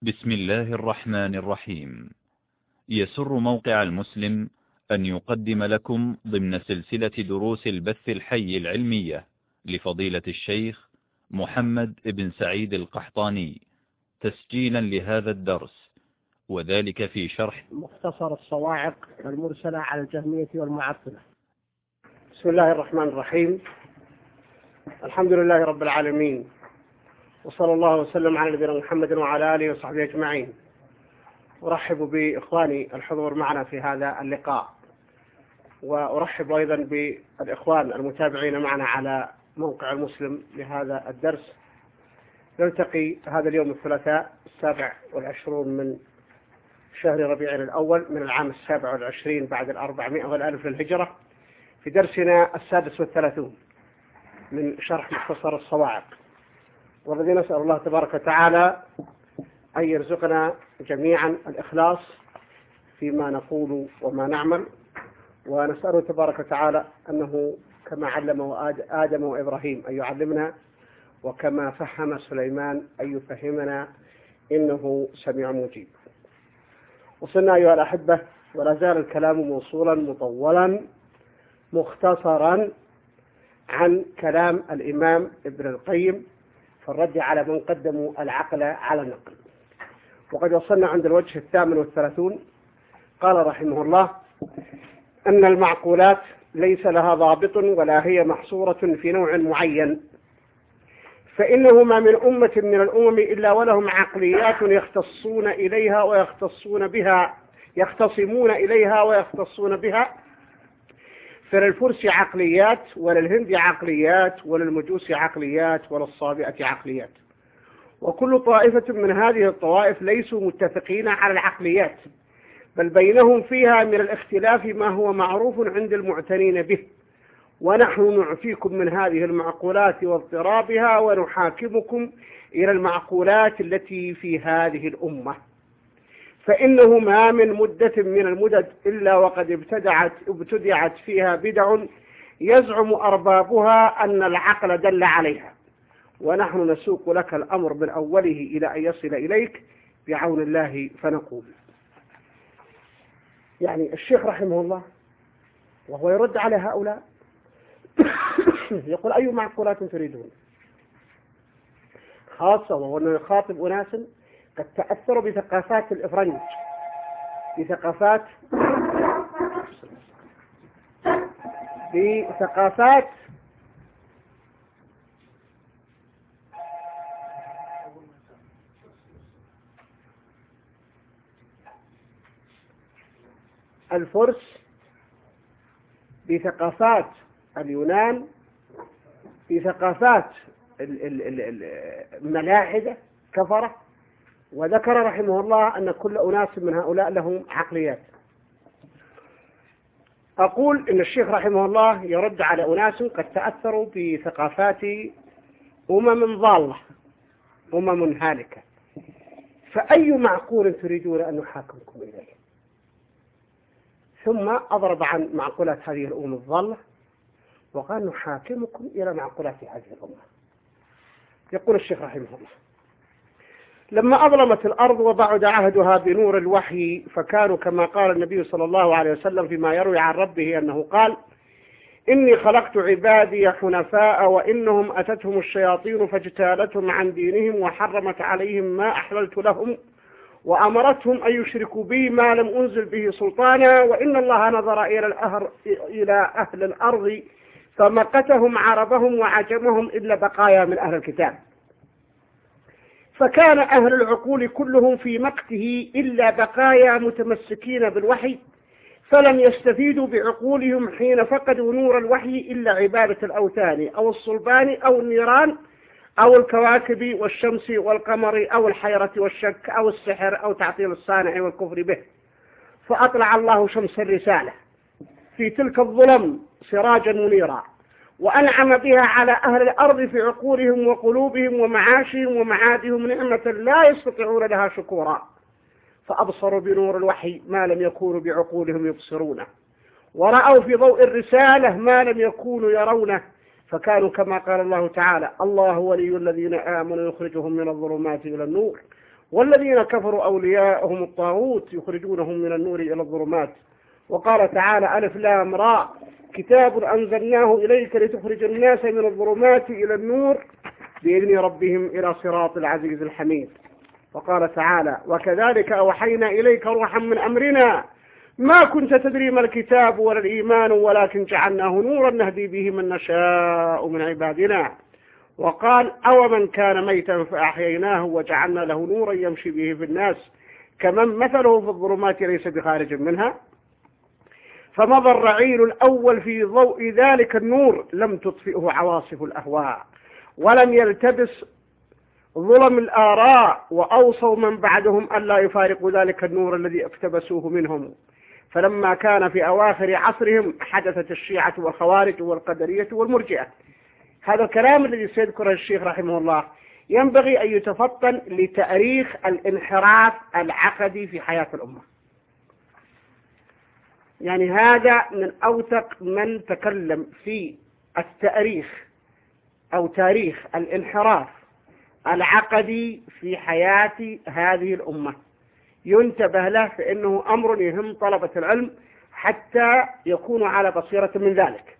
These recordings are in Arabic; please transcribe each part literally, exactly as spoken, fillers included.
بسم الله الرحمن الرحيم. يسر موقع المسلم أن يقدم لكم ضمن سلسلة دروس البث الحي العلمية لفضيلة الشيخ محمد بن سعيد القحطاني تسجيلا لهذا الدرس، وذلك في شرح مختصر الصواعق المرسلة على الجهمية والمعطلة. بسم الله الرحمن الرحيم. الحمد لله رب العالمين، وصلى الله وسلم على نبينا محمد وعلى آله وصحبه أجمعين. أرحب بإخواني الحضور معنا في هذا اللقاء، وأرحب أيضا بالإخوان المتابعين معنا على موقع المسلم لهذا الدرس. نلتقي هذا اليوم الثلاثاء السابع والعشرون من شهر ربيع الأول من العام السابع والعشرين بعد الأربعمائة والألف للهجرة في درسنا السادس والثلاثون من شرح مختصر الصواعق، والذي نسأل الله تبارك وتعالى أن يرزقنا جميعا الإخلاص فيما نقول وما نعمل، ونسأله تبارك وتعالى أنه كما علم آدم وإبراهيم أن يعلمنا، وكما فهم سليمان أن يفهمنا، إنه سميع مجيب. وصلنا أيها الأحبة، ولا زال الكلام موصولا مطولا مختصرا عن كلام الإمام ابن القيم في الرد على من قدموا العقل على النقل. وقد وصلنا عند الوجه الثامن والثلاثون. قال رحمه الله أن المعقولات ليس لها ضابط ولا هي محصورة في نوع معين، فإنه ما من أمة من الأمم إلا ولهم عقليات يختصون إليها ويختصون بها يختصمون إليها ويختصون بها، فللفرس عقليات، وللهند عقليات، وللمجوس عقليات، وللصابئة عقليات. وكل طائفة من هذه الطوائف ليسوا متفقين على العقليات، بل بينهم فيها من الاختلاف ما هو معروف عند المعتنين به. ونحن نعفيكم من هذه المعقولات واضطرابها، ونحاكمكم إلى المعقولات التي في هذه الأمة. فإنه ما من مدة من المدد إلا وقد ابتدعت ابتدعت فيها بدع يزعم أربابها أن العقل دل عليها، ونحن نسوق لك الأمر من أوله إلى أن يصل إليك بعون الله. فنقول يعني الشيخ رحمه الله وهو يرد على هؤلاء يقول: أي معقولات تريدون؟ خاصة وهو أنه يخاطب أناس قد تأثروا بثقافات الإفرنج، بثقافات بثقافات الفرس، بثقافات اليونان، بثقافات الملاحدة كفرة. وذكر رحمه الله أن كل أناس من هؤلاء لهم عقليات. أقول إن الشيخ رحمه الله يرد على أناس قد تأثروا بثقافات أمم ضالة، أمم هالكة. فأي معقول تريدون أن نحاكمكم إليه؟ ثم أضرب عن معقولات هذه الأمم الضالة وقال: نحاكمكم إلى معقولات هذه الأمة. يقول الشيخ رحمه الله: لما أظلمت الأرض وبعد عهدها بنور الوحي، فكانوا كما قال النبي صلى الله عليه وسلم فيما يروي عن ربه أنه قال: إني خلقت عبادي حنفاء وإنهم أتتهم الشياطين فاجتالتهم عن دينهم وحرمت عليهم ما أحللت لهم وأمرتهم أن يشركوا بي ما لم أنزل به سلطانا، وإن الله نظر إلى الأهل, إلى أهل الأرض فمقتهم عربهم وعجمهم إلا بقايا من أهل الكتاب، فكان أهل العقول كلهم في مقته إلا بقايا متمسكين بالوحي، فلم يستفيدوا بعقولهم حين فقدوا نور الوحي إلا عبادة الأوثان أو الصلبان أو النيران أو الكواكب والشمس والقمر أو الحيرة والشك أو السحر أو تعطيل الصانع والكفر به. فأطلع الله شمس الرسالة في تلك الظلم سراجا منيرا، وأنعم بها على أهل الأرض في عقولهم وقلوبهم ومعاشهم ومعادهم نعمة لا يستطيعون لها شكورا، فأبصروا بنور الوحي ما لم يكونوا بعقولهم يبصرونه، ورأوا في ضوء الرسالة ما لم يكونوا يرونه، فكانوا كما قال الله تعالى: الله ولي الذين آمنوا يخرجهم من الظلمات إلى النور والذين كفروا أولياءهم الطاغوت يخرجونهم من النور إلى الظلمات. وقال تعالى ألف لام راء كتاب أنزلناه إليك لتخرج الناس من الظلمات إلى النور بإذن ربهم إلى صراط العزيز الحميد. وقال تعالى وكذلك أوحينا إليك روحا من أمرنا ما كنت تدري ما الكتاب ولا الإيمان ولكن جعلناه نورا نهدي به من نشاء من عبادنا. وقال أومن كان ميتا فأحييناه وجعلنا له نورا يمشي به في الناس كمن مثله في الظلمات ليس بخارج منها. فمضى الرعيل الأول في ضوء ذلك النور لم تطفئه عواصف الأهواء ولم يلتبس ظلم الآراء، وأوصوا من بعدهم ألا يفارقوا ذلك النور الذي اقتبسوه منهم. فلما كان في أواخر عصرهم حدثت الشيعة والخوارج والقدرية والمرجئة. هذا الكلام الذي سيذكره الشيخ رحمه الله ينبغي أن يتفطن لتاريخ الانحراف العقدي في حياة الأمة. يعني هذا من أوثق من تكلم في التاريخ أو تاريخ الانحراف العقدي في حياة هذه الأمة، ينتبه له فإنه أمر يهم طلبة العلم حتى يكونوا على بصيرة من ذلك.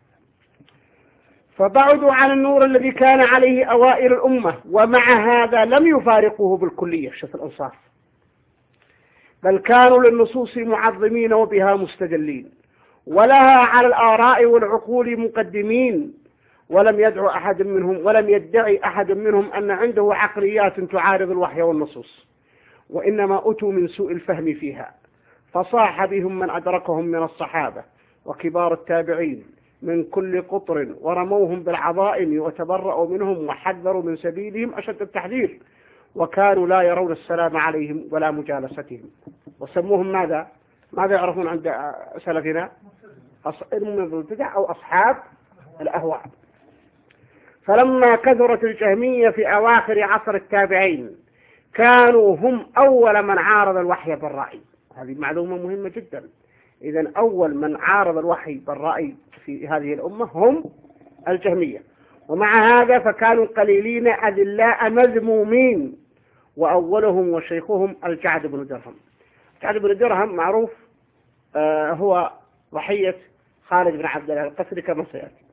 فبعدوا عن النور الذي كان عليه أوائل الأمة، ومع هذا لم يفارقوه بالكلية. شوف الأنصاف، بل كانوا للنصوص معظمين وبها مستدلين ولها على الآراء والعقول مقدمين، ولم يدعو أحد منهم ولم يدعي أحد منهم أن عنده عقليات تعارض الوحي والنصوص، وإنما أتوا من سوء الفهم فيها. فصاح بهم من أدركهم من الصحابة وكبار التابعين من كل قطر، ورموهم بالعظائم وتبرأوا منهم وحذروا من سبيلهم أشد التحذير، وكانوا لا يرون السلام عليهم ولا مجالستهم. وسموهم ماذا؟ ماذا يعرفون عند سلفنا؟ المبتدع أو أصحاب الأهواء. فلما كثرت الجهمية في أواخر عصر التابعين كانوا هم أول من عارض الوحي بالرأي. هذه معلومة مهمة جدا. إذن أول من عارض الوحي بالرأي في هذه الأمة هم الجهمية. ومع هذا فكانوا قليلين أذلاء مذمومين، وأولهم وشيخهم الجعد بن درهم. الجعد بن درهم معروف آه هو ضحية خالد بن عبد الله القسري كما سيأتي،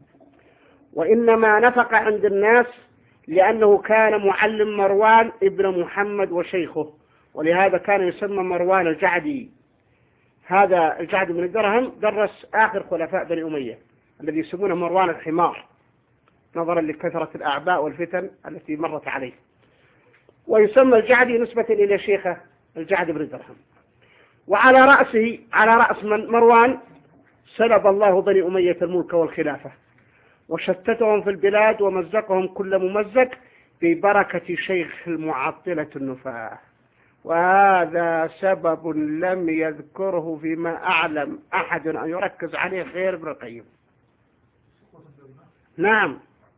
وإنما نفق عند الناس لأنه كان معلم مروان ابن محمد وشيخه، ولهذا كان يسمى مروان الجعدي. هذا الجعد بن درهم درس آخر خلفاء بني أمية الذي يسمونه مروان الحمار، نظرا لكثرة الأعباء والفتن التي مرت عليه. ويسمى الجعدي نسبة إلى شيخه الجعد بن درهم. وعلى رأسه على رأس من مروان سلب الله بني أمية الملك والخلافة، وشتتهم في البلاد ومزقهم كل ممزق ببركة شيخ المعطلة النفاة. وهذا سبب لم يذكره فيما أعلم أحد أن يركز عليه غير ابن القيم. نعم،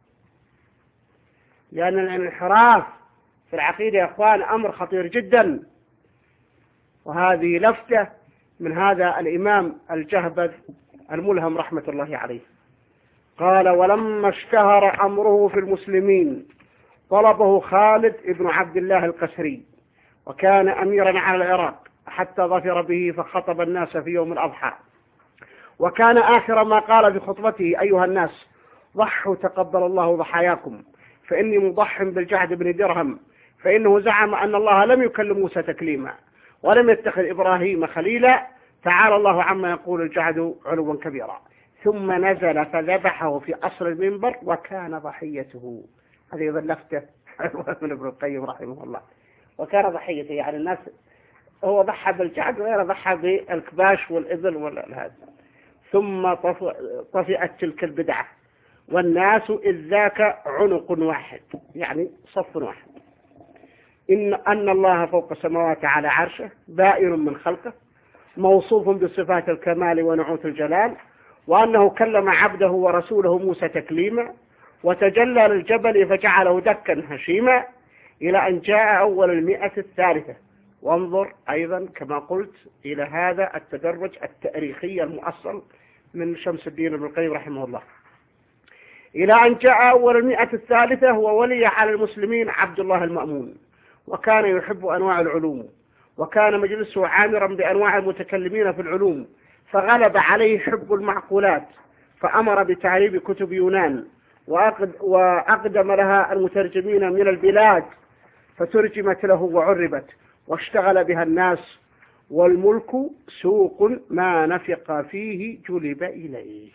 لأن الانحراف في العقيدة يا أخوان أمر خطير جدا. وهذه لفتة من هذا الإمام الجهبذ الملهم رحمة الله عليه. قال ولما اشتهر أمره في المسلمين طلبه خالد ابن عبد الله القسري، وكان أميرا على العراق حتى ظفر به فخطب الناس في يوم الأضحى. وكان آخر ما قال في خطبته أيها الناس ضحوا تقبل الله ضحاياكم، فإني مضح بالجعد بن درهم، فإنه زعم أن الله لم يكلم موسى تكليما ولم يتخذ إبراهيم خليلا، تعالى الله عما يقول الجعد علوا كبيرا. ثم نزل فذبحه في أصل المنبر وكان ضحيته. هذه ظلفته من ابن القيم رحمه الله. وكان ضحيته يعني الناس، هو ضحى بالجعد وغير ضحى بالكباش والإبل والهذا. ثم طفئت تلك البدعة والناس إذ ذاك عنق واحد، يعني صف واحد. إن أن الله فوق السماوات على عرشه بائن من خلقه موصوف بصفات الكمال ونعوت الجلال، وأنه كلم عبده ورسوله موسى تكليما، وتجلى للجبل فجعله دكا هشيما، إلى أن جاء أول المئة الثالثة. وانظر أيضا كما قلت إلى هذا التدرج التاريخي المؤصل من شمس الدين ابن القيم رحمه الله. إلى أن جاء أول المئة الثالثة وولي على المسلمين عبد الله المأمون، وكان يحب أنواع العلوم، وكان مجلسه عامرا بأنواع المتكلمين في العلوم، فغلب عليه حب المعقولات، فأمر بتعريب كتب يونان وأقدم لها المترجمين من البلاد، فترجمت له وعربت، واشتغل بها الناس، والملك سوق ما نفق فيه جلب إليه.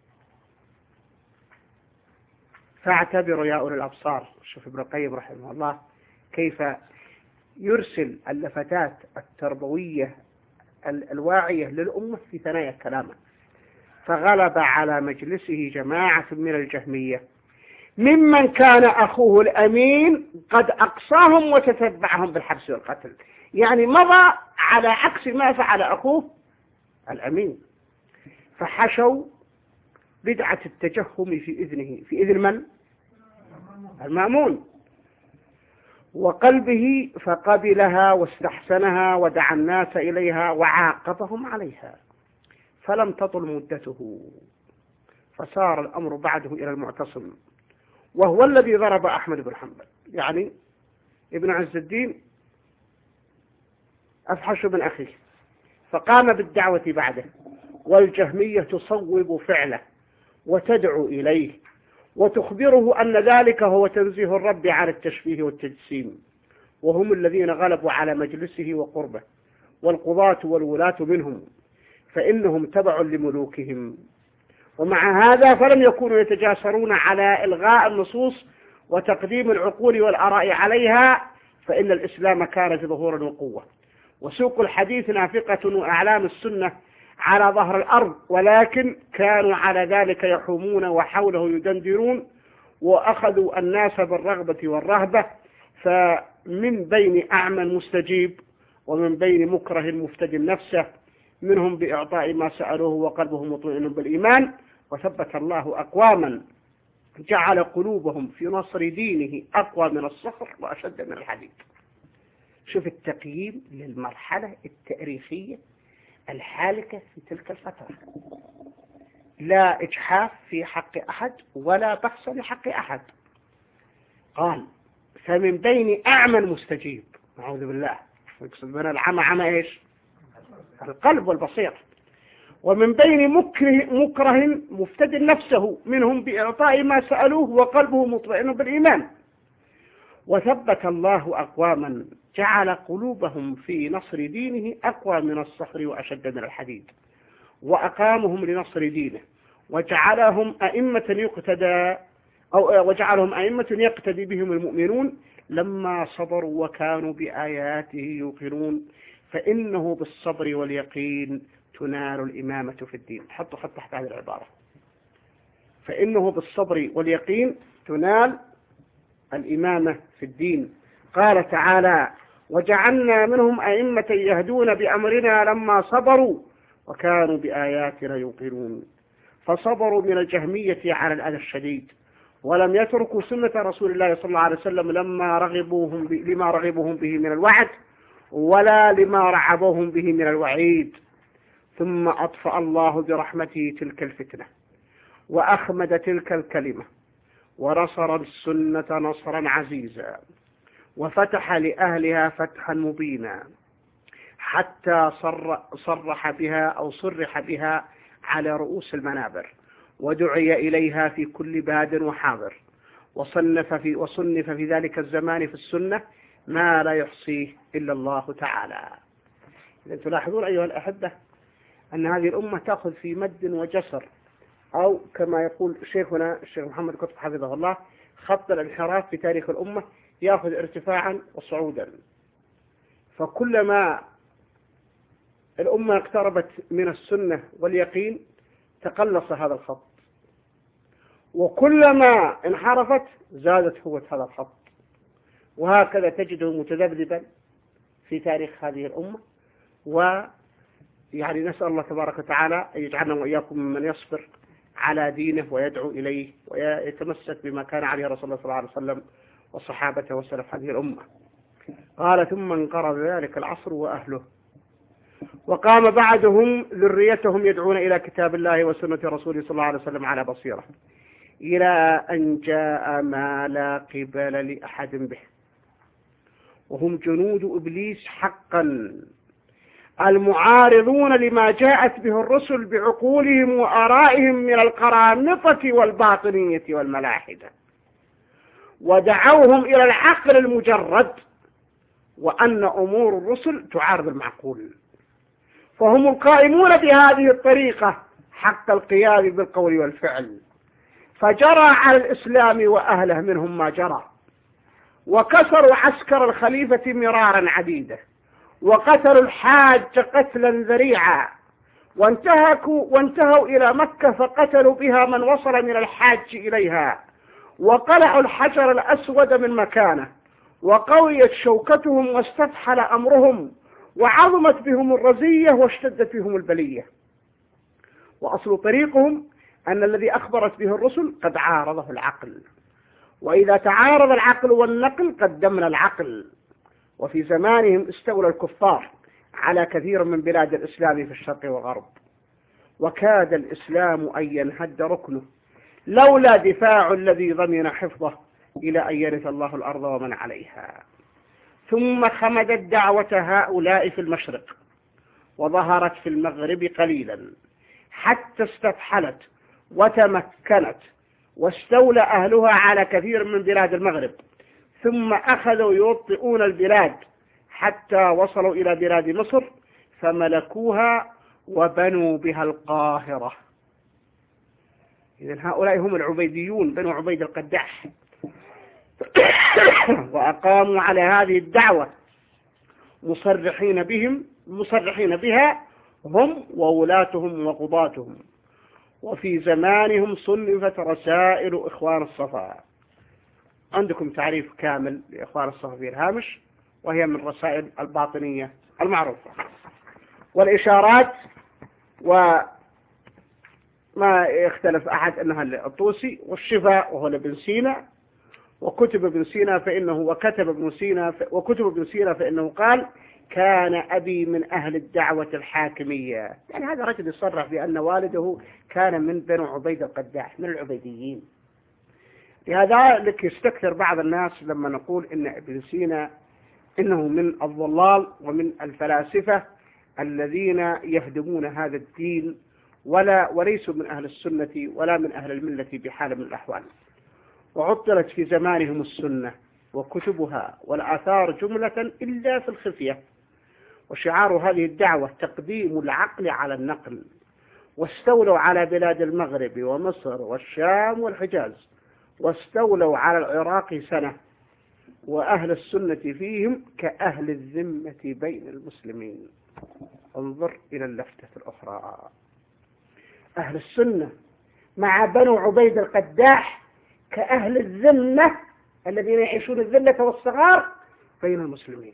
فاعتبروا يا أولي الأبصار، شوف ابن القيم رحمه الله كيف يرسل اللفتات التربوية الواعية للأمة في ثنايا كلامه. فغلب على مجلسه جماعة من الجهمية ممن كان أخوه الأمين قد أقصاهم وتتبعهم بالحبس والقتل، يعني مضى على عكس ما فعل أخوه الأمين، فحشوا بدعة التجهم في إذنه، في إذن من؟ المأمون، وقلبه، فقبلها واستحسنها ودعا الناس إليها وعاقبهم عليها، فلم تطل مدته، فصار الأمر بعده إلى المعتصم، وهو الذي ضرب أحمد بن حنبل، يعني ابن عز الدين أفحش من أخيه، فقام بالدعوة بعده، والجهمية تصوب فعله وتدعو إليه وتخبره أن ذلك هو تنزيه الرب عن التشبيه والتجسيم، وهم الذين غلبوا على مجلسه وقربه، والقضاة والولاة منهم، فإنهم تبع لملوكهم. ومع هذا فلم يكونوا يتجاسرون على إلغاء النصوص وتقديم العقول والآراء عليها، فإن الإسلام كان في ظهور وقوة، وسوق الحديث نافقة وأعلام السنة على ظهر الأرض، ولكن كانوا على ذلك يحومون وحوله يدندرون، وأخذوا الناس بالرغبة والرهبة، فمن بين أعمى مستجيب ومن بين مكره مفتد نفسه، منهم بإعطاء ما سألوه وقلبه مطمئن بالإيمان. وثبت الله أقواما جعل قلوبهم في نصر دينه أقوى من الصخر وأشد من الحديد. شوف التقييم للمرحلة التاريخية الحالكة في تلك الفترة، لا إجحاف في حق أحد ولا بخس لحق أحد. قال فمن بين أعمى مستجيب، نعوذ بالله، يقصد من العمى عمى إيش؟ القلب والبصير. ومن بين مكره, مكره مفتد نفسه، منهم بإعطاء ما سألوه وقلبه مطمئن بالإيمان. وثبت الله أقواما جعل قلوبهم في نصر دينه أقوى من الصخر وأشد من الحديد، وأقامهم لنصر دينه، وجعلهم أئمة يقتدى أو وجعلهم أئمة يقتدي بهم المؤمنون لما صبروا وكانوا بآياته يوقنون، فإنه بالصبر واليقين تنال الإمامة في الدين. حطوا خط تحت هذه العبارة، فإنه بالصبر واليقين تنال الإمامة في الدين. قال تعالى وجعلنا منهم أئمة يهدون بأمرنا لما صبروا وكانوا بآياتنا يوقنون. فصبروا من الجهمية على الأذى الشديد، ولم يتركوا سنة رسول الله صلى الله عليه وسلم لما رغبوهم ب... لما رغبوهم به من الوعد ولا لما رعبوهم به من الوعيد. ثم أطفأ الله برحمته تلك الفتنة وأخمد تلك الكلمة، ونصر السنة نصرا عزيزا، وفتح لأهلها فتحا مبينا، حتى صر صرح بها أو صرح بها على رؤوس المنابر، ودعي إليها في كل باد وحاضر، وصنف في, وصنف في ذلك الزمان في السنة ما لا يحصيه إلا الله تعالى. إذا تلاحظون أيها الأحبة أن هذه الأمة تأخذ في مد وجسر، أو كما يقول شيخنا الشيخ محمد قطب حفظه الله خط الانحراف في تاريخ الأمة يأخذ ارتفاعا وصعودا. فكلما الأمة اقتربت من السنة واليقين تقلص هذا الخط، وكلما انحرفت زادت قوة هذا الخط، وهكذا تجده متذبذبا في تاريخ هذه الأمة. ويعني نسأل الله تبارك وتعالى أن يجعلنا وإياكم ممن يصبر على دينه ويدعو إليه ويتمسك بما كان عليه رسول الله صلى الله عليه وسلم وصحابته وسلف هذه الأمة. قال ثم انقرض ذلك العصر وأهله، وقام بعدهم ذريتهم يدعون إلى كتاب الله وسنة رسوله صلى الله عليه وسلم على بصيرة، إلى أن جاء ما لا قبل لأحد به، وهم جنود إبليس حقا، المعارضون لما جاءت به الرسل بعقولهم وآرائهم من القرامطة والباطنية والملاحدة، ودعوهم إلى العقل المجرد، وأن أمور الرسل تعارض المعقول، فهم القائمون بهذه الطريقة حق القيام بالقول والفعل، فجرى على الإسلام وأهله منهم ما جرى، وكسروا عسكر الخليفة مرارا عديدة، وقتلوا الحاج قتلا ذريعا، وانتهكوا وانتهوا إلى مكة فقتلوا بها من وصل من الحاج إليها، وقلعوا الحجر الأسود من مكانه، وقويت شوكتهم واستفحل أمرهم، وعظمت بهم الرزية واشتدت بهم البلية. وأصل طريقهم أن الذي أخبرت به الرسل قد عارضه العقل، وإذا تعارض العقل والنقل قدمنا العقل. وفي زمانهم استولى الكفار على كثير من بلاد الإسلام في الشرق والغرب، وكاد الإسلام أن ينهد ركنه لولا دفاع الذي ضمن حفظه إلى أن يرث الله الأرض ومن عليها. ثم خمدت دعوة هؤلاء في المشرق، وظهرت في المغرب قليلا، حتى استفحلت وتمكنت، واستولى أهلها على كثير من بلاد المغرب، ثم أخذوا يوطئون البلاد حتى وصلوا إلى بلاد مصر فملكوها وبنوا بها القاهرة. إذن هؤلاء هم العبيديون بنو عبيد القداح، وأقاموا على هذه الدعوة مصرحين بهم مصرحين بها هم وولاتهم وقضاتهم. وفي زمانهم صنفت رسائل إخوان الصفا، عندكم تعريف كامل لإخوان الصفا في الهامش، وهي من الرسائل الباطنية المعروفة. والإشارات وما يختلف أحد أنها الطوسي، والشفاء وهو لابن سينا، وكتب ابن سينا فإنه وكتب ابن سينا وكتب ابن سينا فإنه قال كان أبي من أهل الدعوة الحاكمية. يعني هذا رجل يصرح بأن والده كان من بنو عبيد القداح، من العبيديين. لهذا لك يستكثر بعض الناس لما نقول إن ابن سينا إنه من الضلال ومن الفلاسفة الذين يهدمون هذا الدين، ولا وليسوا من أهل السنة ولا من أهل الملة بحال من الأحوال. وعطلت في زمانهم السنة وكتبها والآثار جملة إلا في الخفية. وشعار هذه الدعوة تقديم العقل على النقل، واستولوا على بلاد المغرب ومصر والشام والحجاز، واستولوا على العراق سنة، وأهل السنة فيهم كأهل الذمة بين المسلمين. انظر إلى اللفتة الأخرى، أهل السنة مع بنو عبيد القداح كأهل الذمة الذين يعيشون الذلة والصغار بين المسلمين.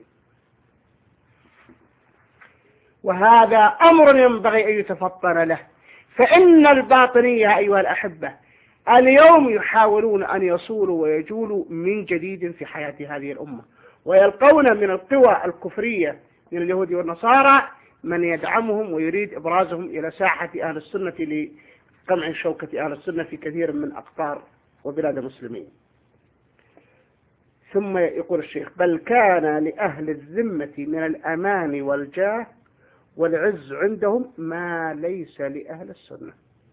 وهذا أمر ينبغي أن يتفطن له، فإن الباطنية أيها الأحبة اليوم يحاولون أن يصولوا ويجولوا من جديد في حياة هذه الأمة، ويلقون من القوى الكفرية من اليهود والنصارى من يدعمهم ويريد إبرازهم إلى ساحة أهل السنة لقمع شوكة أهل السنة في كثير من أقطار وبلاد المسلمين. ثم يقول الشيخ بل كان لأهل الذمة من الأمان والجاه والعز عندهم ما ليس لأهل السنة.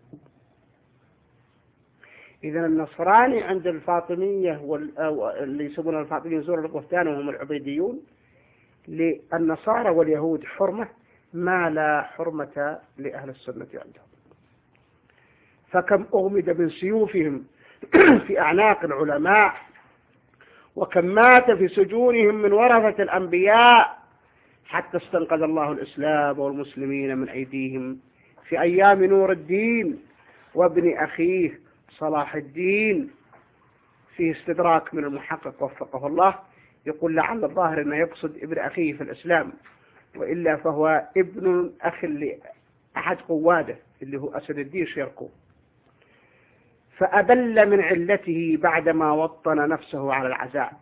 إذن النصراني عند الفاطمية واللي يسمون الفاطميين زور القهتان وهم العبيديون، للنصارى واليهود حرمة ما لا حرمة لأهل السنة عندهم. فكم أغمد من سيوفهم في أعناق العلماء، وكم مات في سجونهم من ورثة الأنبياء، حتى استنقذ الله الإسلام والمسلمين من أيديهم في أيام نور الدين وابن أخيه صلاح الدين. فيه استدراك من المحقق وفقه الله، يقول لعل الظاهر أنه يقصد ابن أخيه في الإسلام، وإلا فهو ابن أخ لأحد قواده اللي هو أسد الدين شيركو. فأبل من علته بعدما وطن نفسه على العزاء،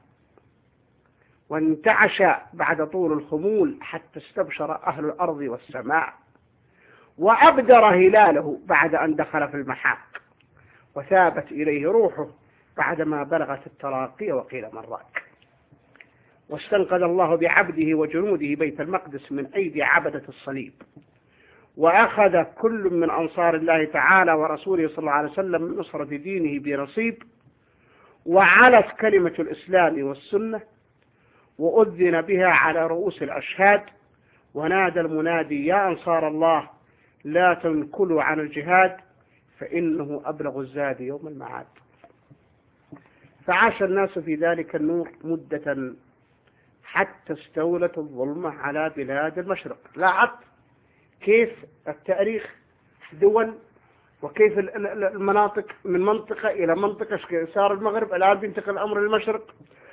وانتعش بعد طول الخمول حتى استبشر أهل الأرض والسماء، وأبدر هلاله بعد أن دخل في المحاق، وثابت إليه روحه بعدما بلغت التراقي وقيل من راك. واستنقذ الله بعبده وجنوده بيت المقدس من أيدي عبدة الصليب، وأخذ كل من أنصار الله تعالى ورسوله صلى الله عليه وسلم من نصرة دينه بنصيب، وعلت كلمة الإسلام والسنة، وأذن بها على رؤوس الأشهاد، ونادى المنادي يا أنصار الله لا تنكلوا عن الجهاد فإنه أبلغ الزاد يوم المعاد. فعاش الناس في ذلك النور مدة حتى استولت الظلمة على بلاد المشرق. لاحظت كيف التاريخ دول، وكيف المناطق من منطقة إلى منطقة، صار المغرب الآن بينتقل الأمر للمشرق.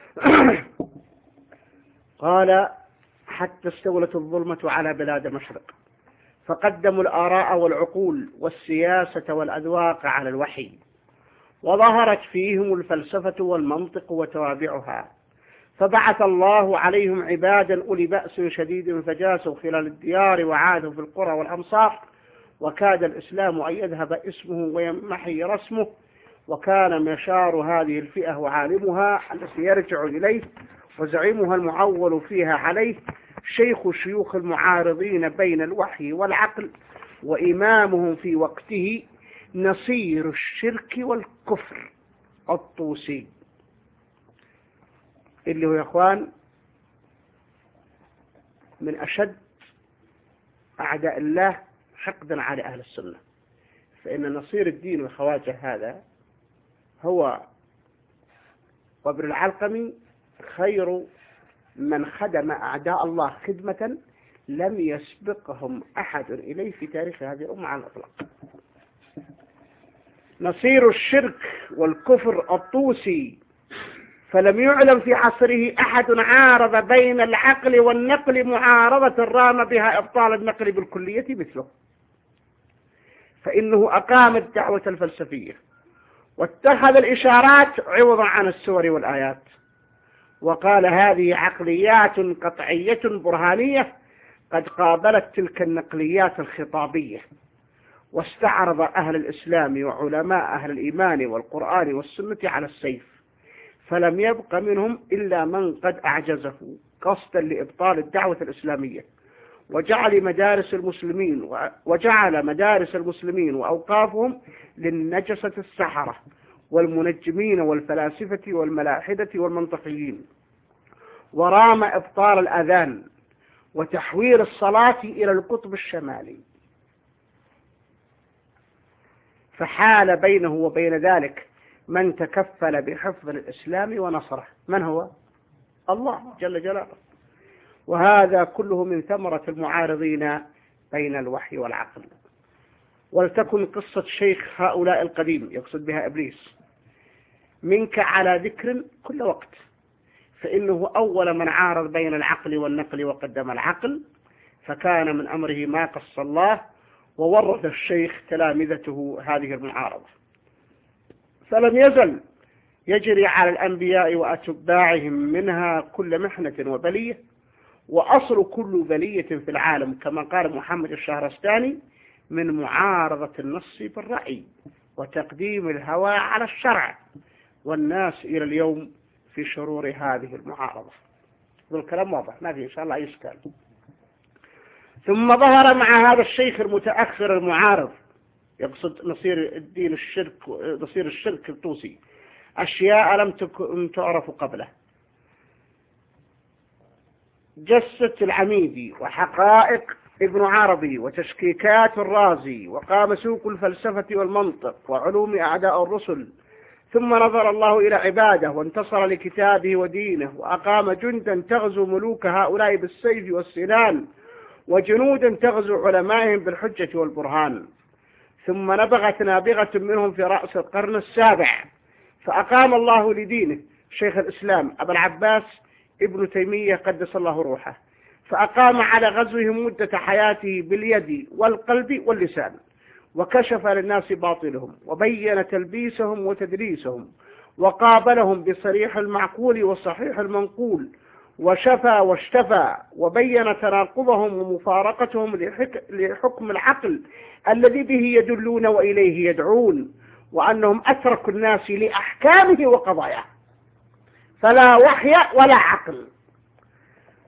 قال حتى استولت الظلمة على بلاد المشرق، فقدموا الآراء والعقول والسياسة والأذواق على الوحي، وظهرت فيهم الفلسفة والمنطق وتوابعها، فبعث الله عليهم عبادا أولي بأس شديد فجاسوا خلال الديار وعادوا في القرى والأمصار، وكاد الإسلام أن يذهب اسمه ويمحي رسمه. وكان مشار هذه الفئة وعالمها التي يرجع إليه وزعيمها المعول فيها عليه شيخ شيوخ المعارضين بين الوحي والعقل، وإمامهم في وقته نصير الشرك والكفر الطوسي، اللي هو يا أخوان من أشد أعداء الله حقدا على أهل السنة. فإن نصير الدين والخواجة هذا هو وابن العلقمي خير من خدم أعداء الله خدمة لم يسبقهم أحد إليه في تاريخ هذه الأمة على الإطلاق. نصير الشرك والكفر الطوسي، فلم يعلم في عصره أحد عارض بين العقل والنقل معارضة رام بها إبطال النقل بالكلية مثله، فإنه أقام الدعوة الفلسفية واتخذ الإشارات عوضا عن السور والآيات، وقال هذه عقليات قطعية برهانية قد قابلت تلك النقليات الخطابية، واستعرض أهل الإسلام وعلماء أهل الإيمان والقرآن والسنة على السيف، فلم يبق منهم إلا من قد أعجزه قصدا لإبطال الدعوة الإسلامية، وجعل مدارس المسلمين وجعل مدارس المسلمين وأوقافهم للنجسة السحرة والمنجمين والفلاسفة والملاحدة والمنطقيين، ورام إبطال الأذان وتحويل الصلاة إلى القطب الشمالي، فحال بينه وبين ذلك من تكفل بحفظ الإسلام ونصره، من هو؟ الله جل جلاله. وهذا كله من ثمرة المعارضين بين الوحي والعقل. ولتكن قصة شيخ هؤلاء القديم، يقصد بها إبليس، منك على ذكر كل وقت، فإنه أول من عارض بين العقل والنقل وقدم العقل، فكان من أمره ما قص الله، وورث الشيخ تلامذته هذه المعارضة، فلم يزل يجري على الأنبياء وأتباعهم منها كل محنة وبلية، وأصل كل بلية في العالم كما قال محمد الشهرستاني من معارضة النص بالرأي وتقديم الهوى على الشرع، والناس إلى اليوم في شرور هذه المعارضة. هذا الكلام واضح، ما في إن شاء الله أي إشكال. ثم ظهر مع هذا الشيخ المتأخر المعارض، يقصد نصير الدين الشرك نصير الشرك الطوسي، أشياء لم تكن تعرف قبله، جسة العميدي وحقائق ابن عربي وتشكيكات الرازي، وقام سوق الفلسفة والمنطق وعلوم أعداء الرسل. ثم نظر الله إلى عباده وانتصر لكتابه ودينه، وأقام جندا تغزو ملوك هؤلاء بالسيف والسنان، وجنودا تغزو علمائهم بالحجة والبرهان. ثم نبغت نابغة منهم في رأس القرن السابع، فأقام الله لدينه شيخ الإسلام أبا العباس ابن تيمية قدس الله روحه، فأقام على غزوهم مدة حياته باليد والقلب واللسان، وكشف للناس باطلهم وبين تلبيسهم وتدليسهم، وقابلهم بصريح المعقول والصحيح المنقول، وشفى واشتفى، وبين تناقضهم ومفارقتهم لحكم العقل الذي به يدلون وإليه يدعون، وأنهم أتركوا الناس لأحكامه وقضاياه، فلا وحي ولا عقل،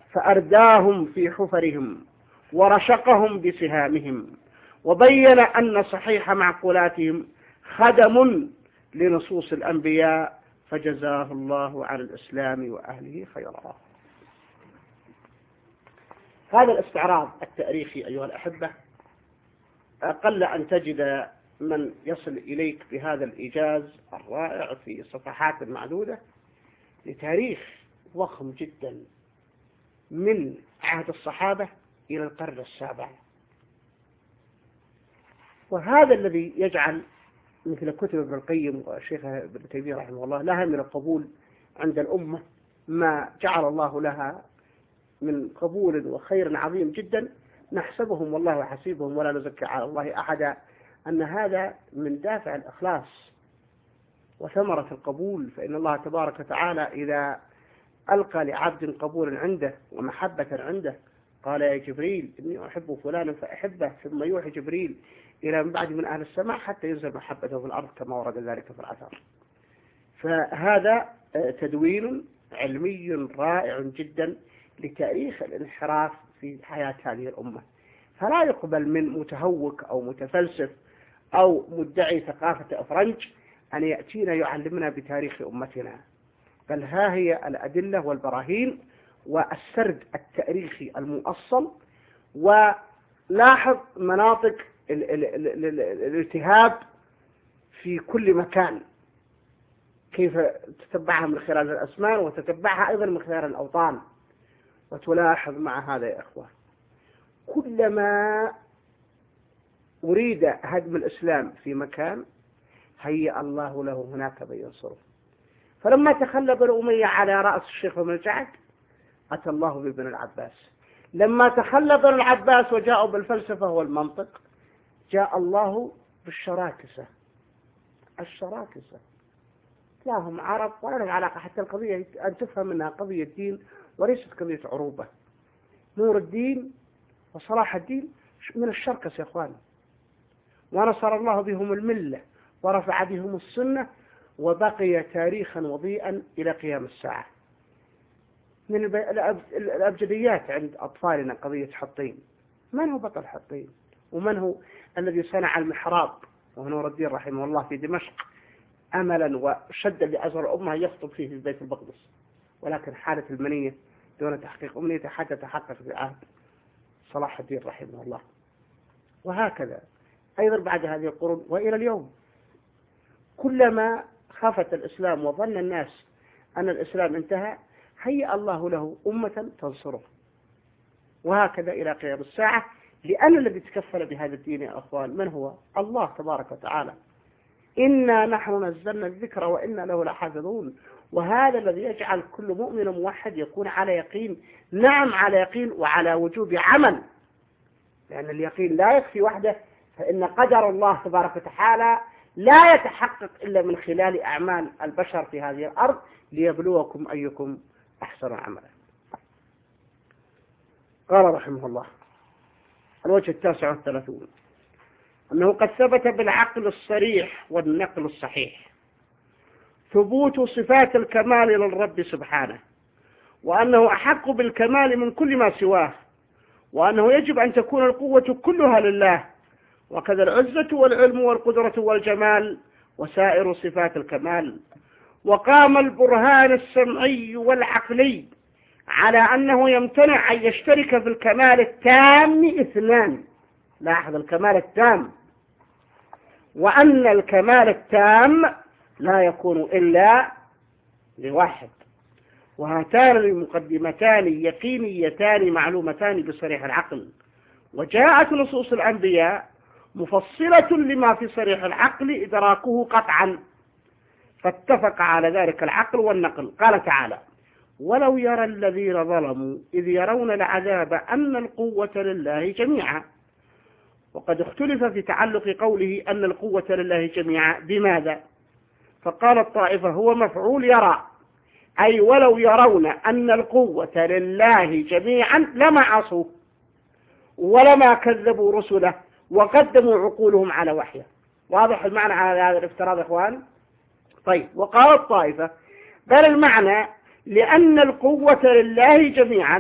فأرداهم في حفرهم ورشقهم بسهامهم، وبين أن صحيح معقولاتهم خدم لنصوص الأنبياء، فجزاه الله عن الإسلام وأهله خيرا. هذا الاستعراض التاريخي أيها الأحبة أقل أن تجد من يصل إليك بهذا الإيجاز الرائع في صفحات معدودة لتاريخ ضخم جدا من عهد الصحابة إلى القرن السابع. وهذا الذي يجعل مثل كتب ابن القيم والشيخ ابن تيمية رحمه الله لها من القبول عند الأمة ما جعل الله لها من قبول وخير عظيم جدا، نحسبهم والله حسيبهم ولا نزكي على الله أحدا، أن هذا من دافع الإخلاص وثمرة القبول. فإن الله تبارك وتعالى إذا ألقى لعبد قبول عنده ومحبة عنده قال يا جبريل إني أحب فلانا فأحبه، ثم يوحي جبريل إلى من بعد من أهل السماء حتى ينزل محبته في الأرض كما ورد ذلك في الأثر. فهذا تدوين علمي رائع جدا لتاريخ الانحراف في حياة هذه الأمة، فلا يقبل من متهوك أو متفلسف أو مدعي ثقافة أفرنج أن يأتينا يعلمنا بتاريخ أمتنا، بل ها هي الأدلة والبراهين والسرد التاريخي المؤصل. ولاحظ مناطق الالتهاب في كل مكان كيف تتبعها من خلال الأسمان وتتبعها أيضا من خلال الأوطان. وتلاحظ مع هذا يا أخوة كلما أريد هدم الإسلام في مكان هيأ الله له هناك من ينصره. فلما تخلى بنو أمية على رأس الشيخ بن الجعد أتى الله بابن العباس، لما تخلى بنو العباس وجاءوا بالفلسفة والمنطق جاء الله بالشراكسة. الشراكسة لا هم عرب ولا لهم علاقة، حتى القضية أن تفهم أنها قضية دين وليست قضية عروبة. نور الدين وصلاح الدين من الشركس يا أخوان، ونصر الله بهم الملة ورفع بهم السنة، وبقي تاريخا وضيئا إلى قيام الساعة. من الأبجديات عند أطفالنا قضية حطين. من هو بطل حطين؟ ومن هو الذي صنع المحراب وهو نور الدين رحمه الله في دمشق أملا وشدا لأزهر أمها يخطب فيه في بيت المقدس، ولكن حالة المنية دون تحقيق أمنيته حتى تحقق في عهد صلاح الدين رحمه الله. وهكذا أيضا بعد هذه القرون وإلى اليوم كلما خافت الإسلام وظن الناس أن الإسلام انتهى هيأ الله له أمة تنصره، وهكذا إلى قيام الساعة، لأن الذي تكفل بهذا الدين يا أخوان من هو؟ الله تبارك وتعالى. إنا نحن نزلنا الذكر وإنا له لحافظون. وهذا الذي يجعل كل مؤمن موحد يكون على يقين، نعم على يقين وعلى وجوب عمل، لأن اليقين لا يكفي وحده، فإن قدر الله تبارك وتعالى لا يتحقق إلا من خلال أعمال البشر في هذه الأرض ليبلوكم أيكم أحسن عملا. قال رحمه الله الوجه التاسع والثلاثون أنه قد ثبت بالعقل الصريح والنقل الصحيح ثبوت صفات الكمال للرب سبحانه، وأنه أحق بالكمال من كل ما سواه، وأنه يجب أن تكون القوة كلها لله، وكذا العزة والعلم والقدرة والجمال وسائر صفات الكمال. وقام البرهان السمعي والعقلي على أنه يمتنع أن يشترك في الكمال التام اثنان. لاحظ الكمال التام، وأن الكمال التام لا يكون إلا لواحد. وهاتان المقدمتان يقينيتان معلومتان بصريح العقل، وجاءت نصوص الأنبياء مفصلة لما في صريح العقل إدراكه قطعا، فاتفق على ذلك العقل والنقل. قال تعالى: ولو يرى الذين ظلموا إذ يرون العذاب أن القوة لله جميعا. وقد اختلف في تعلق قوله أن القوة لله جميعا بماذا؟ فقال الطائفة هو مفعول يرى، أي ولو يرون أن القوة لله جميعا لما عصوا ولما كذبوا رسله وقدموا عقولهم على وحيه. واضح المعنى على هذا الافتراض يا إخوان؟ طيب، وقال الطائفة بل المعنى لأن القوة لله جميعا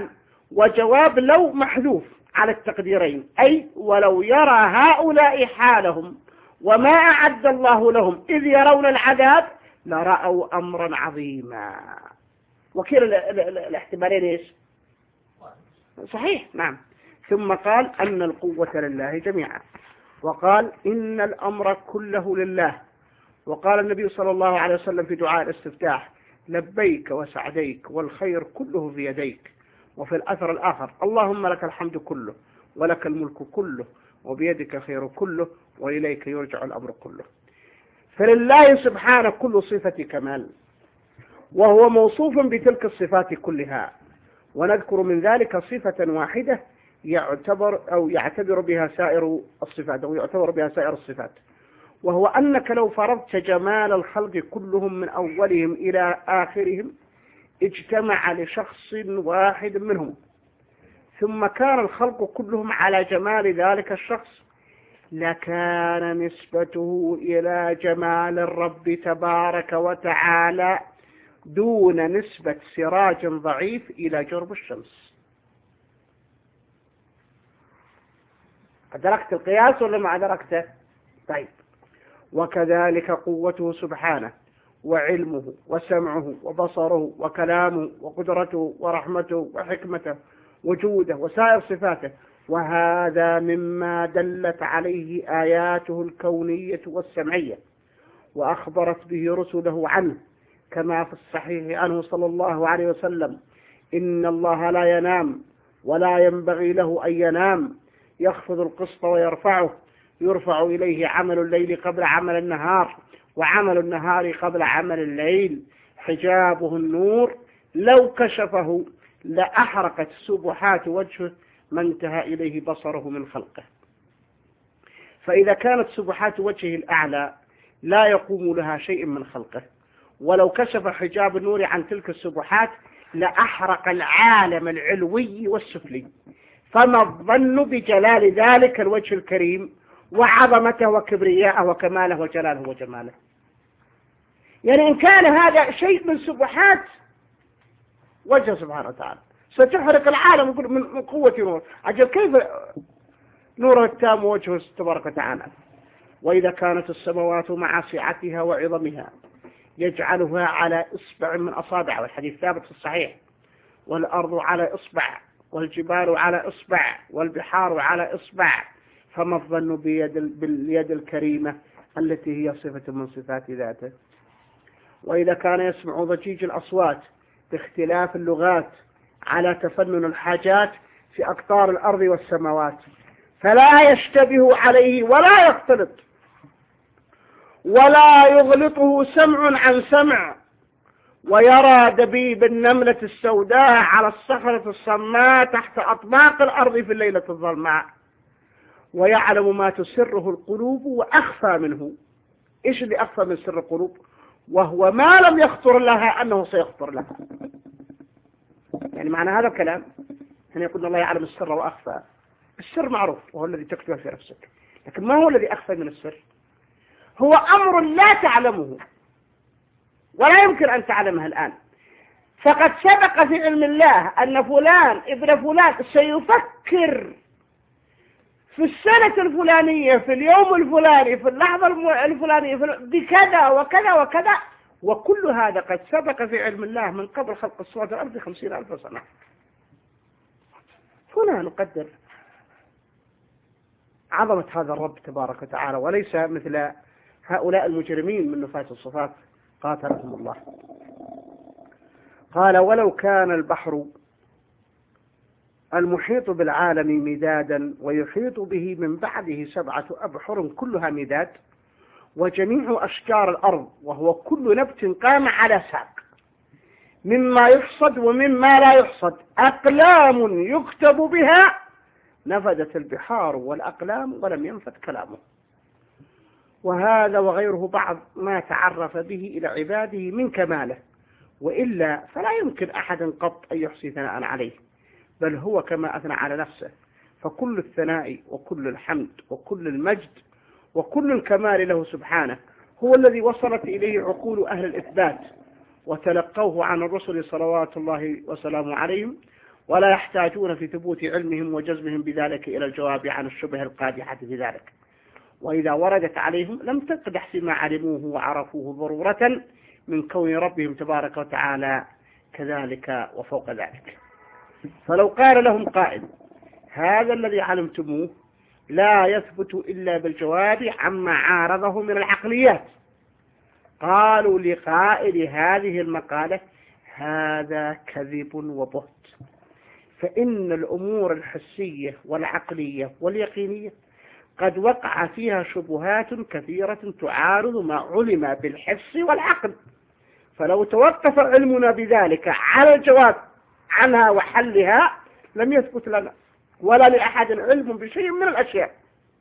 وجواب لو محذوف على التقديرين، أي ولو يرى هؤلاء حالهم وما أعد الله لهم إذ يرون العذاب لرأوا أمرا عظيما. وكلا الاحتمالين إيش؟ صحيح، نعم. ثم قال أن القوة لله جميعا، وقال إن الأمر كله لله. وقال النبي صلى الله عليه وسلم في دعاء الاستفتاح لبيك وسعديك والخير كله في يديك. وفي الأثر الآخر اللهم لك الحمد كله ولك الملك كله وبيدك الخير كله وإليك يرجع الأمر كله. فلله سبحانه كل صفة كمال، وهو موصوف بتلك الصفات كلها. ونذكر من ذلك صفة واحدة يعتبر أو يعتبر بها سائر الصفات أو يعتبر بها سائر الصفات، وهو أنك لو فرضت جمال الخلق كلهم من أولهم إلى آخرهم اجتمع لشخص واحد منهم، ثم كان الخلق كلهم على جمال ذلك الشخص، لكان نسبته إلى جمال الرب تبارك وتعالى دون نسبة سراج ضعيف إلى جرب الشمس. أدركت القياس ولا ما أدركته؟ طيب. وكذلك قوته سبحانه وعلمه وسمعه وبصره وكلامه وقدرته ورحمته وحكمته وجوده وسائر صفاته، وهذا مما دلت عليه آياته الكونية والسمعية وأخبرت به رسله عنه، كما في الصحيح عنه صلى الله عليه وسلم إن الله لا ينام ولا ينبغي له أن ينام، يخفض القسط ويرفعه، يرفع إليه عمل الليل قبل عمل النهار وعمل النهار قبل عمل الليل، حجابه النور لو كشفه لأحرقت سبحات وجهه ما انتهى إليه بصره من خلقه. فإذا كانت سبحات وجهه الأعلى لا يقوم لها شيء من خلقه، ولو كشف حجاب النور عن تلك السبحات لأحرق العالم العلوي والسفلي، فما الظن بجلال ذلك الوجه الكريم وعظمته وكبرياءه وكماله وجلاله وجماله؟ يعني إن كان هذا شيء من سبحات وجه سبحانه وتعالى ستحرق العالم من قوة نور، عجل كيف نوره التام وجهه تبارك وتعالى. وإذا كانت السماوات مع سعتها وعظمها يجعلها على إصبع من أصابع، والحديث ثابت في الصحيح، والأرض على إصبع والجبال على إصبع والبحار على إصبع، فما الظن بيد باليد الكريمة التي هي صفة من صفات ذاته. وإذا كان يسمع ضجيج الأصوات باختلاف اللغات على تفنن الحاجات في أقطار الأرض والسماوات، فلا يشتبه عليه ولا يختلط ولا يغلطه سمع عن سمع، ويرى دبيب النملة السوداء على الصخرة الصماء تحت أطباق الأرض في الليلة الظلماء، ويعلم ما تسره القلوب وأخفى منه. إيش اللي أخفى من سر القلوب؟ وهو ما لم يخطر لها أنه سيخطر لها. يعني معنى هذا الكلام أن يقول الله يعلم السر وأخفى. السر معروف وهو الذي تكتبه في نفسك، لكن ما هو الذي أخفى من السر؟ هو أمر لا تعلمه ولا يمكن أن تعلمها الآن. فقد سبق في علم الله أن فلان ابن فلان سيفكر في السنة الفلانية في اليوم الفلاني في اللحظة الفلانية بكذا وكذا وكذا، وكل هذا قد سبق في علم الله من قبل خلق السماوات والأرض بخمسين ألف سنة. هنا نقدر عظمة هذا الرب تبارك وتعالى، وليس مثل هؤلاء المجرمين من نفاة الصفات قاتلهم الله. قال ولو كان البحر المحيط بالعالم مدادا ويحيط به من بعده سبعة أبحر كلها مداد، وجميع أشجار الأرض وهو كل نبت قام على ساق مما يحصد ومما لا يحصد أقلام يكتب بها، نفدت البحار والأقلام ولم ينفد كلامه. وهذا وغيره بعض ما تعرف به إلى عباده من كماله، وإلا فلا يمكن أحد قط أن يحصي ثناء عليه، بل هو كما أثنى على نفسه، فكل الثناء وكل الحمد وكل المجد وكل الكمال له سبحانه، هو الذي وصلت إليه عقول أهل الإثبات وتلقوه عن الرسل صلوات الله وسلامه عليهم، ولا يحتاجون في ثبوت علمهم وجزمهم بذلك إلى الجواب عن الشبه القادحة في ذلك، وإذا وردت عليهم لم تقدح فيما علموه وعرفوه ضرورة من كون ربهم تبارك وتعالى كذلك وفوق ذلك. فلو قال لهم قائل هذا الذي علمتموه لا يثبت إلا بالجواب عما عارضه من العقليات، قالوا لقائل هذه المقالة هذا كذب وبهت، فإن الأمور الحسية والعقلية واليقينية قد وقع فيها شبهات كثيرة تعارض ما علم بالحس والعقل، فلو توقف علمنا بذلك على الجواب عنها وحلها لم يثبت لنا ولا لأحد علم بشيء من الأشياء،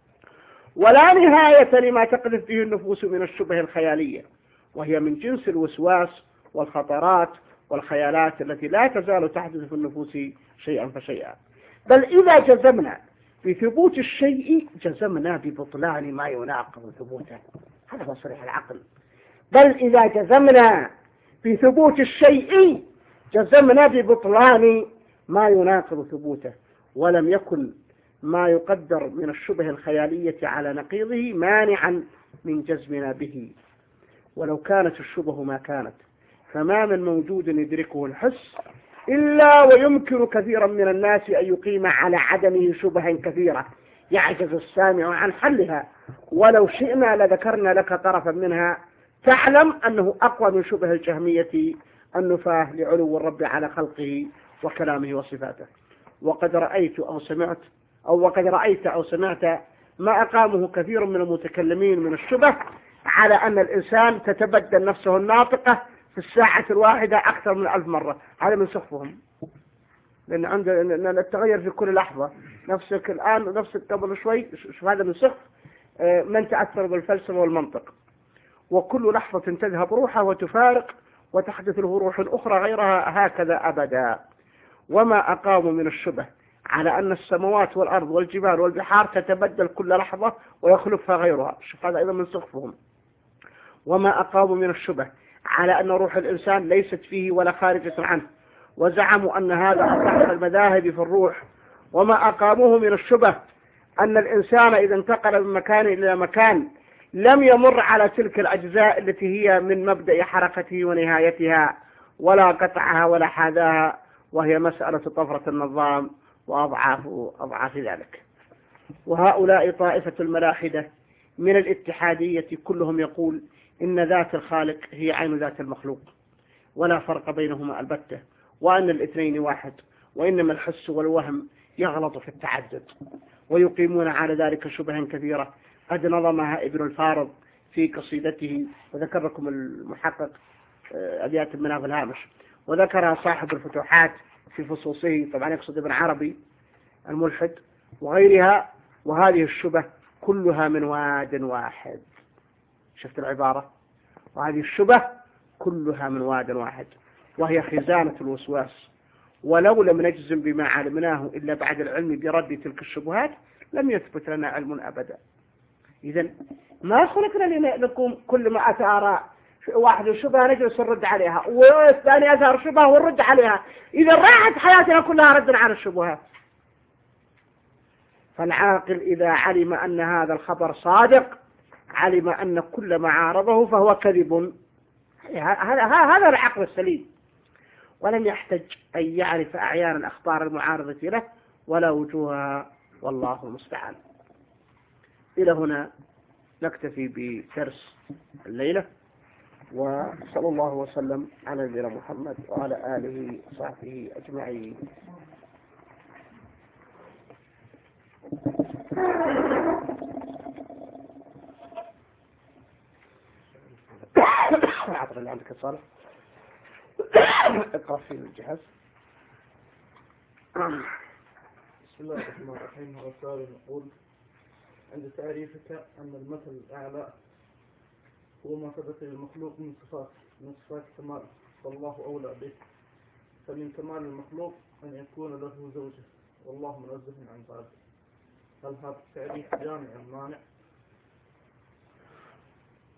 ولا نهاية لما تقذف به النفوس من الشبه الخيالية، وهي من جنس الوسواس والخطرات والخيالات التي لا تزال تحدث في النفوس شيئا فشيئا. بل إذا جزمنا بثبوت الشيء جزمنا ببطلان ما يناقض ثبوته، هذا هو صريح العقل. بل إذا جزمنا بثبوت الشيء جزمنا ببطلان ما يناقض ثبوته، ولم يكن ما يقدر من الشبه الخيالية على نقيضه مانعا من جزمنا به. ولو كانت الشبه ما كانت فما من موجود يدركه الحس إلا ويمكن كثيرا من الناس أن يقيم على عدمه شبها كثيرة يعجز السامع عن حلها، ولو شئنا لذكرنا لك طرفا منها تعلم أنه أقوى من شبه الجهمية النفاه لعلو الرب على خلقه وكلامه وصفاته. وقد رأيت أو سمعت أو وقد رأيت أو سمعت ما أقامه كثير من المتكلمين من الشبه على أن الإنسان تتبدل نفسه الناطقة في الساعة الواحدة أكثر من ألف مرة. هذا من سخفهم، لأن عندنا نتغير في كل لحظة، نفسك الآن ونفسك قبل شوي. شوف هذا من سخف من تأثر بالفلسفة والمنطق. وكل لحظة تذهب روحها وتفارق وتحدث له روح أخرى غيرها هكذا أبدا. وما أقاموا من الشبه على أن السماوات والأرض والجبال والبحار تتبدل كل لحظة ويخلفها غيرها، شوف هذا أيضا من سخفهم. وما أقاموا من الشبه على أن روح الإنسان ليست فيه ولا خارجة عنه، وزعموا أن هذا أصح المذاهب في الروح. وما أقاموه من الشبه أن الإنسان إذا انتقل من مكان إلى مكان لم يمر على تلك الأجزاء التي هي من مبدأ حركته ونهايتها ولا قطعها ولا حاذاها، وهي مسألة طفرة النظام وأضعاف أضعاف ذلك. وهؤلاء طائفة الملاحدة من الاتحادية كلهم يقول إن ذات الخالق هي عين ذات المخلوق ولا فرق بينهما البتة، وأن الاثنين واحد، وإنما الحس والوهم يغلط في التعدد، ويقيمون على ذلك شبها كثيرة قد نظمها ابن الفارض في قصيدته، وذكر لكم المحقق أبيات منها في الهامش، وذكرها صاحب الفتوحات في فصوصه، طبعا يقصد ابن عربي الملحد وغيرها. وهذه الشبه كلها من واد واحد، شفت العبارة؟ وهذه الشبه كلها من واد واحد، وهي خزانة الوسواس. ولو لم نجزم بما علمناه إلا بعد العلم برد تلك الشبهات لم يثبت لنا علم أبدا. إذن ما خلقنا لكم كل ما أتى آراء واحد الشبهة نجلس نرد عليها، والثاني أثار شبهة ونرد عليها، إذا راحت حياتنا كلها رد على الشبهات. فالعاقل إذا علم أن هذا الخبر صادق علم أن كل ما عارضه فهو كذب. هذا هذا العقل السليم، ولم يحتج أن يعرف أعيان الأخبار المعارضة له ولا وجوهها، والله المستعان. إلى هنا نكتفي بدرس الليلة، وصلى الله وسلم على نبينا محمد وعلى آله وصحبه أجمعين. عطر اللي عندك الصالح اقرأ في الجهاز. بسم الله الرحمن الرحيم. الرسالة نقول: عند تعريفك أن المثل الأعلى هو ما ثبت للمخلوق من صفات من صفات كمال، فالله أولى به، فمن كمال المخلوق أن يكون له زوجة، والله منزه عن ذلك. هل هذا التعريف جامع مانع؟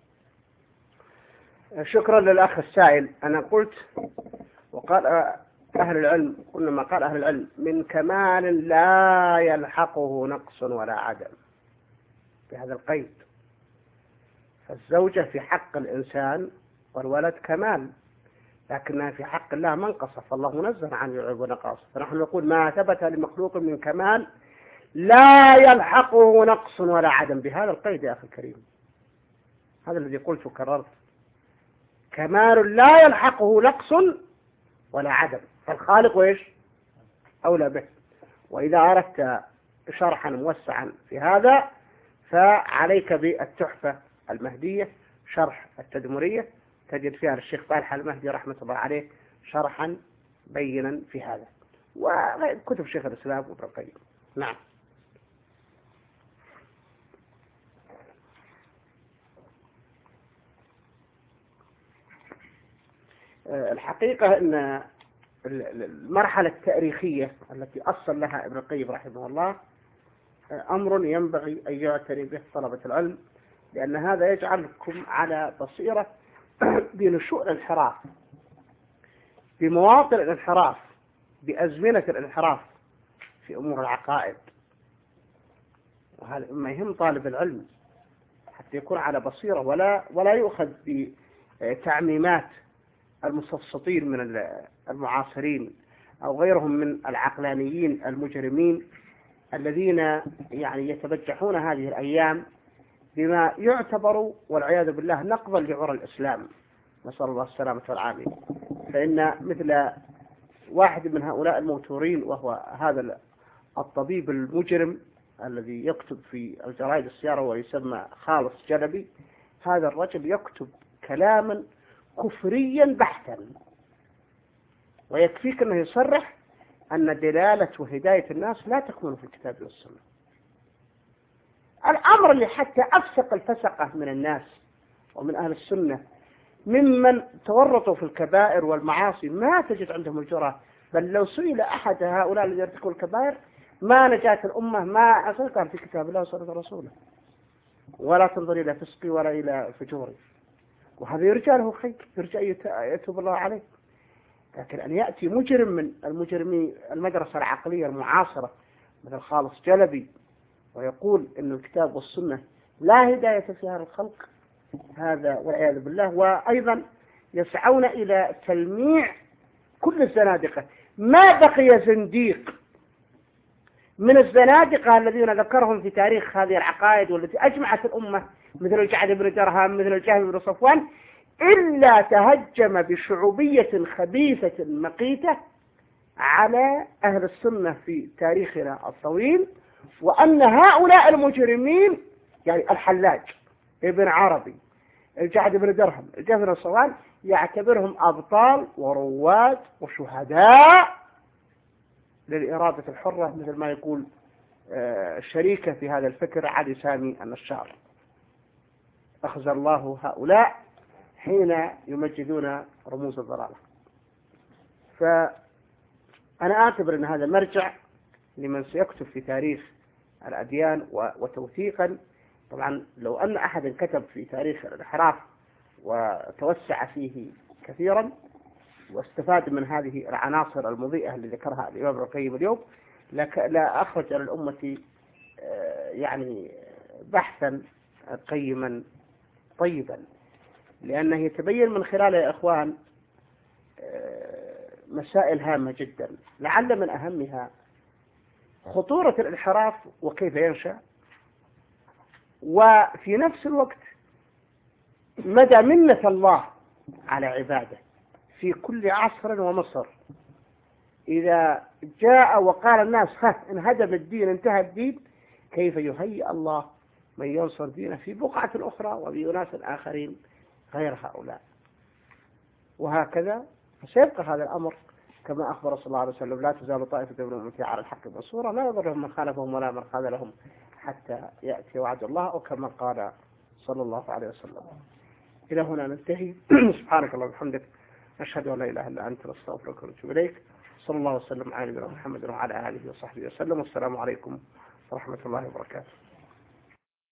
شكرا للأخ السائل. أنا قلت وقال أهل العلم، قلنا ما قال أهل العلم من كمال لا يلحقه نقص ولا عدم، بهذا القيد. فالزوجة في حق الإنسان والولد كمال، لكنها في حق الله منقصة، فالله منزه عن العيب ونقص. فنحن نقول ما ثبت لمخلوق من كمال لا يلحقه نقص ولا عدم، بهذا القيد يا أخي الكريم. هذا الذي قلت وكررت، كمال لا يلحقه نقص ولا عدم، فالخالق وإيش أولى به. وإذا أردت شرحا موسعا في هذا فعليك بالتحفة المهدية شرح التدمرية، تجد فيها الشيخ طالح المهدي رحمة الله عليه شرحا بينا في هذا، وكتب شيخ الإسلام وابن القيم. نعم. الحقيقة أن المرحلة التاريخية التي أصل لها ابن القيم رحمه الله أمر ينبغي أن يعتني به طلبة العلم، لأن هذا يجعلكم على بصيرة بنشوء الانحراف، بمواطن الانحراف، بأزمنة الانحراف في أمور العقائد. وهذا ما يهم طالب العلم حتى يكون على بصيرة، ولا ولا يؤخذ بتعميمات المستفسطين من المعاصرين أو غيرهم من العقلانيين المجرمين الذين يعني يتبجحون هذه الأيام بما يعتبر والعياذ بالله نقضا لعرى الإسلام، نسأل الله السلامة والعافية. فإن مثل واحد من هؤلاء الموتورين، وهو هذا الطبيب المجرم الذي يكتب في الجرائد السيارة ويسمى خالص جلبي، هذا الرجل يكتب كلاما كفريا بحتا، ويكفيك أنه يصرح أن دلالة وهداية الناس لا تكمن في الكتاب والسنة. الأمر اللي حتى أفسق الفسقة من الناس ومن أهل السنة ممن تورطوا في الكبائر والمعاصي ما تجد عندهم الجرأة، بل لو سئل أحد هؤلاء الذين يرتكبون الكبائر ما نجاة الأمة ما أصدقها في كتاب الله وسنة رسوله، ولا تنظر إلى فسقي ولا إلى فجوري، وهذا يرجى له خير، يرجى يتوب الله عليه. لكن أن يأتي مجرم من المجرمين المدرسة العقلية المعاصرة مثل خالص جلبي ويقول إن الكتاب والسنة لا هداية في هذا الخلق، هذا والعياذ بالله. وأيضا يسعون إلى تلميع كل الزنادقة. ما بقي زنديق من الزنادقة الذين ذكرهم في تاريخ هذه العقائد والتي أجمعت الأمة مثل الجعد بن درهم مثل الجهم بن صفوان إلا تهجم بشعوبية خبيثة مقيتة على أهل السنة في تاريخنا الطويل، وأن هؤلاء المجرمين يعني الحلاج ابن عربي الجعد بن درهم الجهم بن صفوان يعتبرهم أبطال ورواد وشهداء للإرادة الحرة، مثل ما يقول الشريكة في هذا الفكر علي سامي النشار. أخزى الله هؤلاء حين يمجدون رموز الضلالة. فأنا أعتبر أن هذا مرجع لمن سيكتب في تاريخ الأديان وتوثيقا. طبعا لو أن أحد كتب في تاريخ الانحراف وتوسع فيه كثيرا واستفاد من هذه العناصر المضيئة اللي ذكرها الإمام ابن القيم اليوم لا أخرج على الأمة يعني بحثا قيما طيبا، لأنه يتبين من خلاله يا إخوان مسائل هامة جدا، لعل من أهمها خطورة الانحراف وكيف ينشأ، وفي نفس الوقت مدى منة الله على عباده في كل عصر ومصر. إذا جاء وقال الناس ها انهدم الدين انتهى الدين، كيف يهيئ الله من ينصر دينه في بقعة أخرى وبأناس آخرين غير هؤلاء. وهكذا سيبقى هذا الأمر كما أخبر صلى الله عليه وسلم: لا تزال طائفة من أمتي على الحق منصورة لا يضرهم من خالفهم ولا من خذلهم حتى يأتي وعد الله، أو كما قال صلى الله عليه وسلم. إلى هنا ننتهي. سبحانك اللهم وبحمدك، أشهد أن لا إله إلا أنت، نستغفرك ونتوب إليك. صلى الله وسلم على نبينا محمد وعلى آله وصحبه وسلم، والسلام عليكم ورحمة الله وبركاته.